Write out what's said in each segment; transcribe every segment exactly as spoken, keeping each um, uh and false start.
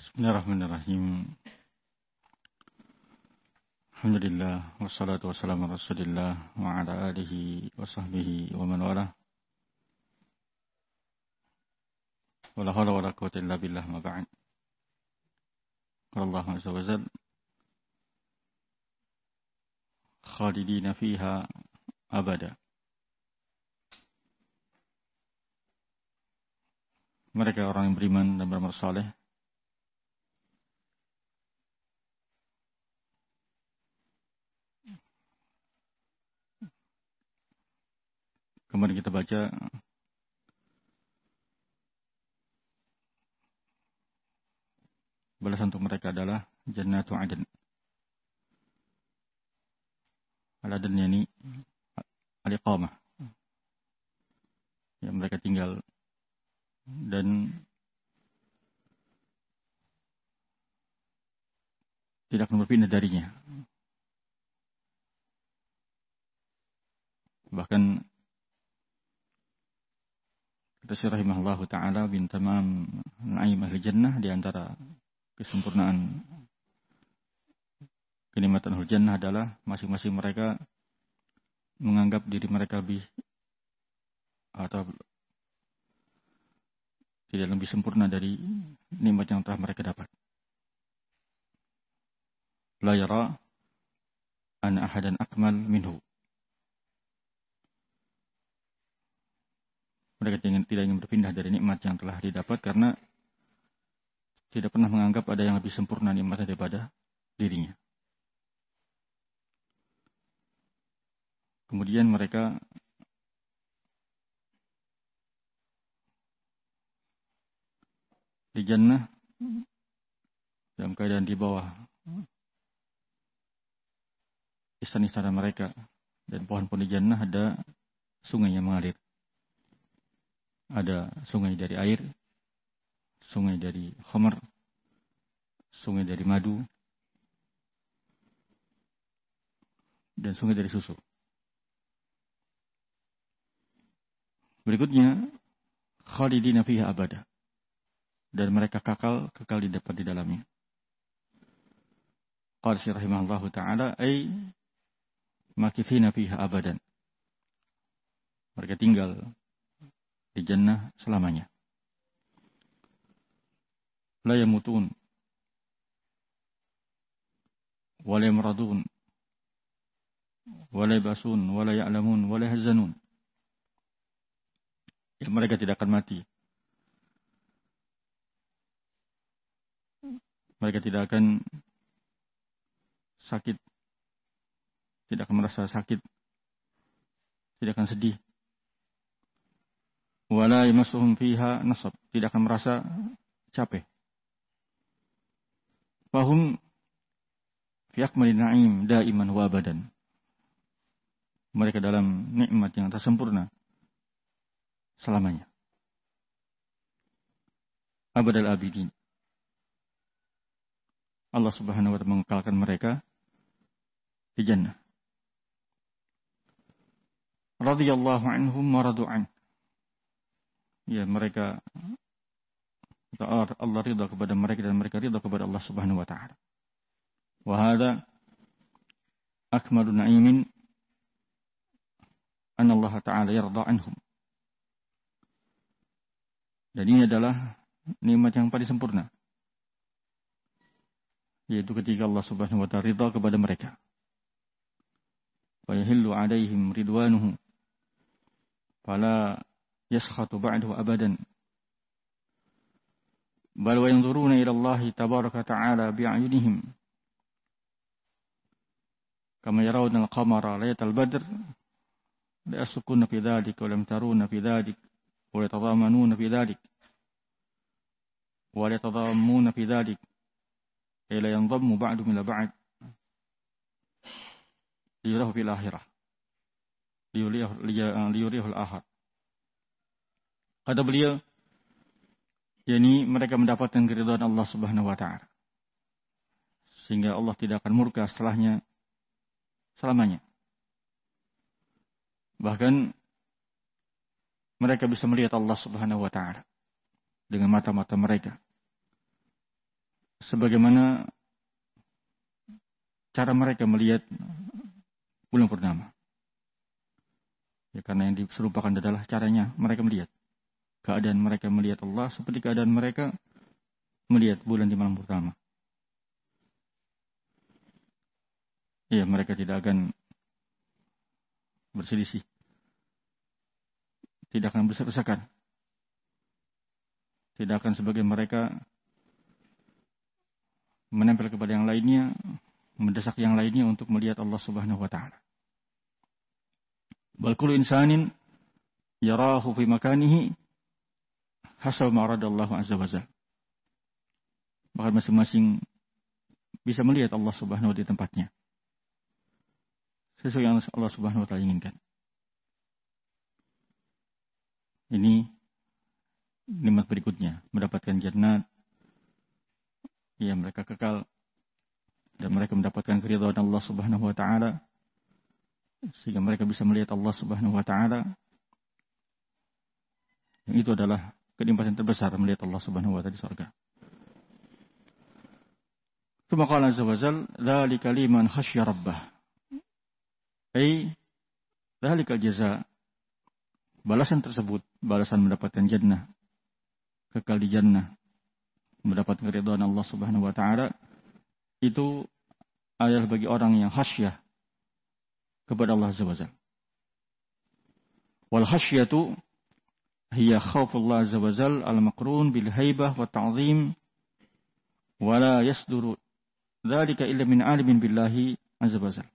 Bismillahirrahmanirrahim. Alhamdulillah wassalatu wassalamu ala Rasulillah wa ala alihi wa sahbihi wa man walah. Wala haula wala quwwata illa billah ma ba'd. Qala Allah azza wa jalla khalidina fiha abada. Mereka orang yang beriman dan beramal saleh kemudian kita baca balasan untuk mereka adalah jannatu adn. Al-adn yani al-iqamah. Yang mereka tinggal dan tidak akan berpindah darinya. Bahkan kata Syekh rahimahullahu taala bin tamam na'im ahli jannah, di antara kesempurnaan kenikmatan ahli jannah adalah masing-masing mereka menganggap diri mereka lebih atau tidak lebih sempurna dari nikmat yang telah mereka dapat. La yara an ahadan akmal minhu. Mereka tidak ingin berpindah dari nikmat yang telah didapat karena tidak pernah menganggap ada yang lebih sempurna nikmatnya daripada dirinya. Kemudian mereka di jannah dalam keadaan di bawah istana-istana mereka, dan pohon-pohon di jannah ada sungai yang mengalir. Ada sungai dari air, sungai dari khamar, sungai dari madu, dan sungai dari susu. Berikutnya, khalidina fiha abada. Dan mereka kekal, kekal di dapat di dalamnya. Qala Syekh rahimahullahu ta'ala, ay makithina fiha abadan. Mereka tinggal di jannah selamanya. La yamutun wa la yamradun wa la yabasun wa la ya'lamun wa la yahzanun. Ya, mereka tidak akan mati. Mereka tidak akan sakit, tidak akan merasa sakit, tidak akan sedih. Wala yamassuhum fiha nasab, tidak akan merasa capek. Fahum fi akmalin na'im daiman wa abadan. Mereka dalam nikmat yang tersempurna selamanya. Abadal abidin. Allah Subhanahu wa ta'ala mengekalkan mereka di jannah. Radhiyallahu anhum wa radu an. Ya, mereka Allah ridha kepada mereka dan mereka ridha kepada Allah Subhanahu wa ta'ala. Wa hadha akmalu na'imin anna Allah ta'ala yarda anhum. Dan ini adalah nikmat yang paling sempurna, yaitu ketika Allah Subhanahu wa ta'ala ridha kepada mereka. Wa yahillu 'alaihim ridwanuhu fala yaskhatu ba'dahu abadan. Bal wa yanzuruna ila Allah tabaraka ta'ala bi'ayunihim kama yarawna al-qamara laylatal badr la yasukuna fi dhalik wa lam taruna fi dhalik wa yatadhamanuna fi dhalik wa yatadhammuna fi dhalik ila yanzammu ba'du min ba'd liyurahu fil akhirah liyurihu al-akhir. Kata beliau, yakni mereka mendapatkan keridhaan Allah Subhanahu wa ta'ala, sehingga Allah tidak akan murka setelahnya selamanya. Bahkan mereka bisa melihat Allah Subhanahu wa ta'ala dengan mata-mata mereka sebagaimana cara mereka melihat bulan purnama. Ya, karena yang diserupakan adalah caranya mereka melihat. Keadaan mereka melihat Allah seperti keadaan mereka melihat bulan di malam pertama. Ya, mereka tidak akan berselisih. Tidak akan bersesak-sesakan. Tidak akan sebagai mereka menempel kepada yang lainnya, mendesak yang lainnya untuk melihat Allah Subhanahu wa taala. Bal kullu insanin yarahu fi makanihi hasab ma aradallahu azza wa jalla. Bahkan masing-masing bisa melihat Allah Subhanahu wa taala di tempatnya. Sesuai yang Allah Subhanahu wa taala inginkan. Ini nikmat berikutnya, mendapatkan jannat. Ya, mereka kekal dan mereka mendapatkan keridhaan Allah Subhanahu wa taala sehingga mereka bisa melihat Allah Subhanahu wa taala. Yang itu adalah kenikmatan terbesar melihat Allah Subhanahu wa taala di surga. Tsumma qala azza wa jalla, "Dzalika liman khasyya rabbah." Ai dzalikal jazaa. Balasan tersebut, balasan mendapatkan jannah, kekal di jannah, mendapat keridhaan Allah Subhanahu wa taala, itu adalah bagi orang yang khasyah kepada Allah Azza wa Jalla. Wal khasyatu hiya khaufullah Azza wa Jalla al-maqrun bil haibah wa ta'zim wa la yasduru dzalika illa min alimin billahi Azza wa Jalla.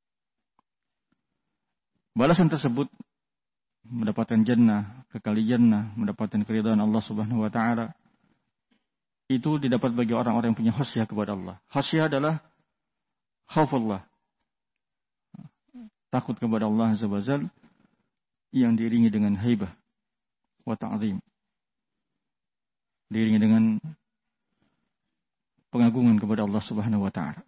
Balasan tersebut, mendapatkan jannah, kekal di jannah, mendapatkan keridhaan Allah Subhanahu wa taala, itu didapat bagi orang-orang yang punya khasyah kepada Allah. Khasyah adalah khaufullah, takut kepada Allah Azza wa Jalla yang diiringi dengan haibah wa ta'zim, diiringi dengan pengagungan kepada Allah Subhanahu wa taala.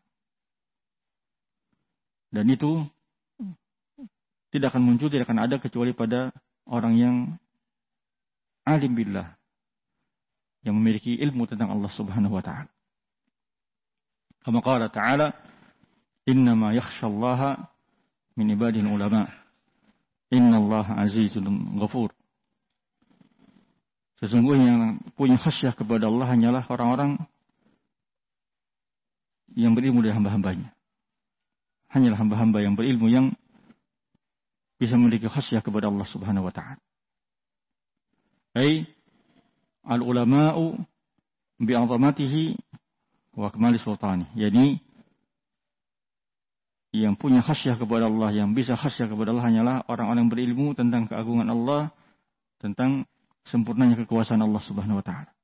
Dan itu tidak akan muncul, tidak akan ada kecuali pada orang yang alim billah, yang memiliki ilmu tentang Allah Subhanahu wa taala. Kama qala ta'ala, "Innama yakhshallaha min ibadil ulama. Innallaha azizun ghafur." Sesungguhnya yang punya khasyah kepada Allah hanyalah orang-orang yang berilmu dari hamba-hambanya. Hanyalah hamba-hamba yang berilmu yang bisa memiliki khasyah kepada Allah Subhanahu wa taala. Ai al-ulama'u bi'azamatihi wa kamali sultani. Yani yang punya khasyah kepada Allah, yang bisa khasyah kepada Allah hanyalah orang-orang yang berilmu tentang keagungan Allah, tentang sempurnanya kekuasaan Allah Subhanahu wa taala.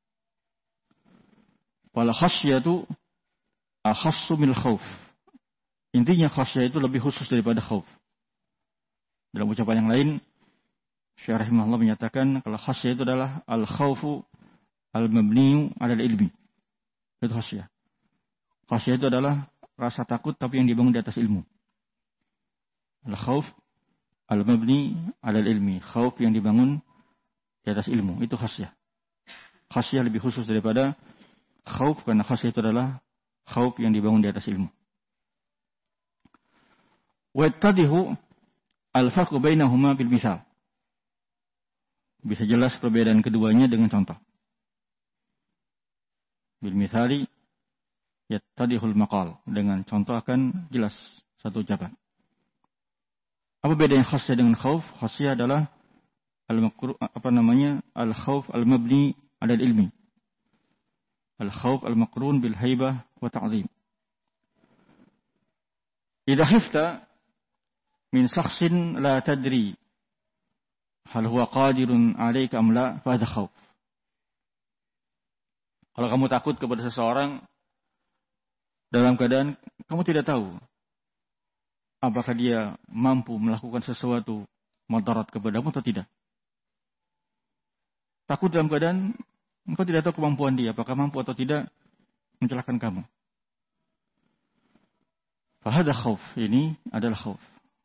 Wal khasyatu akhassu minal khauf. Intinya khasyah itu lebih khusus daripada khauf. Dalam ucapan yang lain, Syekh rahimahullah menyatakan kalau khasyah itu adalah al-khaufu al-mabniu 'ala al-ilmi. Itu khasyah. Khasyah itu adalah rasa takut tapi yang dibangun di atas ilmu. Al-khauf al-mabni 'ala al-ilmi. Khauf yang dibangun di atas ilmu. Itu khasyah. Khasyah lebih khusus daripada khauf karena khasyah itu adalah khauf yang dibangun di atas ilmu. Wa yattadihu al-farqu bainahuma bil misal. Bisa jelas perbedaan keduanya dengan contoh. Bil misali yattadihul maqal. Dengan contoh akan jelas satu ucapan. Apa bedanya khasyah dengan khauf? Khasyah adalah al-maqru apa namanya? Al-khauf al-mabni 'ala al-ilmi. Al-khauf al-maqrun bil haibah wa ta'zim. Idza khifta min shakhsin la tadri hal huwa qadirun 'alaika am la fa hadha khauf. Kalau kamu takut kepada seseorang dalam keadaan kamu tidak tahu apakah dia mampu melakukan sesuatu mudarat kepadamu atau tidak. Takut dalam keadaan engkau tidak tahu kemampuan dia, apakah mampu atau tidak mencelakakan kamu. Fa hadha khauf, ini adalah khauf.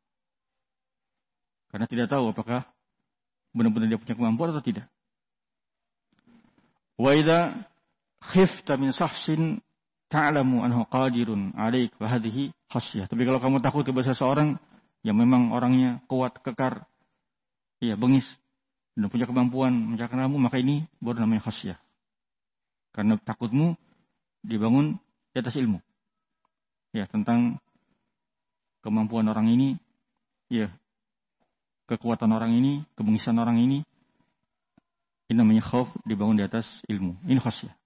Karena tidak tahu apakah benar-benar dia punya kemampuan atau tidak. Wa idza khifta min shakhsin ta'lamu anhu qadirun 'alaik fa hadhihi khasyah. Tapi kalau kamu takut kepada seseorang yang memang orangnya kuat, kekar, iya bengis dan punya kemampuan mencakar kamu, maka ini baru namanya khasyah. Karena takutmu dibangun di atas ilmu. Ya, tentang kemampuan orang ini, ya, kekuatan orang ini, kebengisan orang ini, ini namanya khauf dibangun di atas ilmu. Ini khasyah.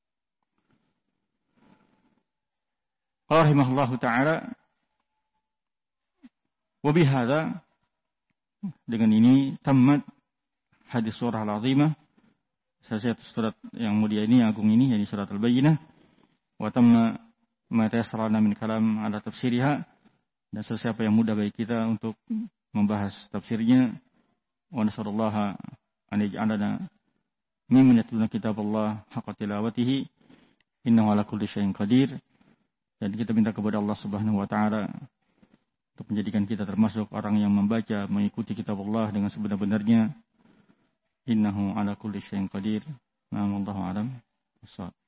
Allah rahimahullahu ta'ala wa bihadza, dengan ini tamat hadis surah al-azimah, selesai surat yang mulia ini, yang agung ini, yakni surat al-bayyinah, wa tamma ma tayassara min kalam ala tafsiriha, dan selesai apa yang mudah bagi kita untuk membahas tafsirnya. Wa nasallallahu an yaj'alana mimman yatluna kitaballah haqqa tilawatihi innahu ala kulli syai'in qadir. Dan kita minta kepada Allah Subhanahu wa taala untuk menjadikan kita termasuk orang yang membaca, mengikuti kitab Allah dengan sebenar-benarnya. Innahu ala kulli syai'in qadir. Wallahu a'lam.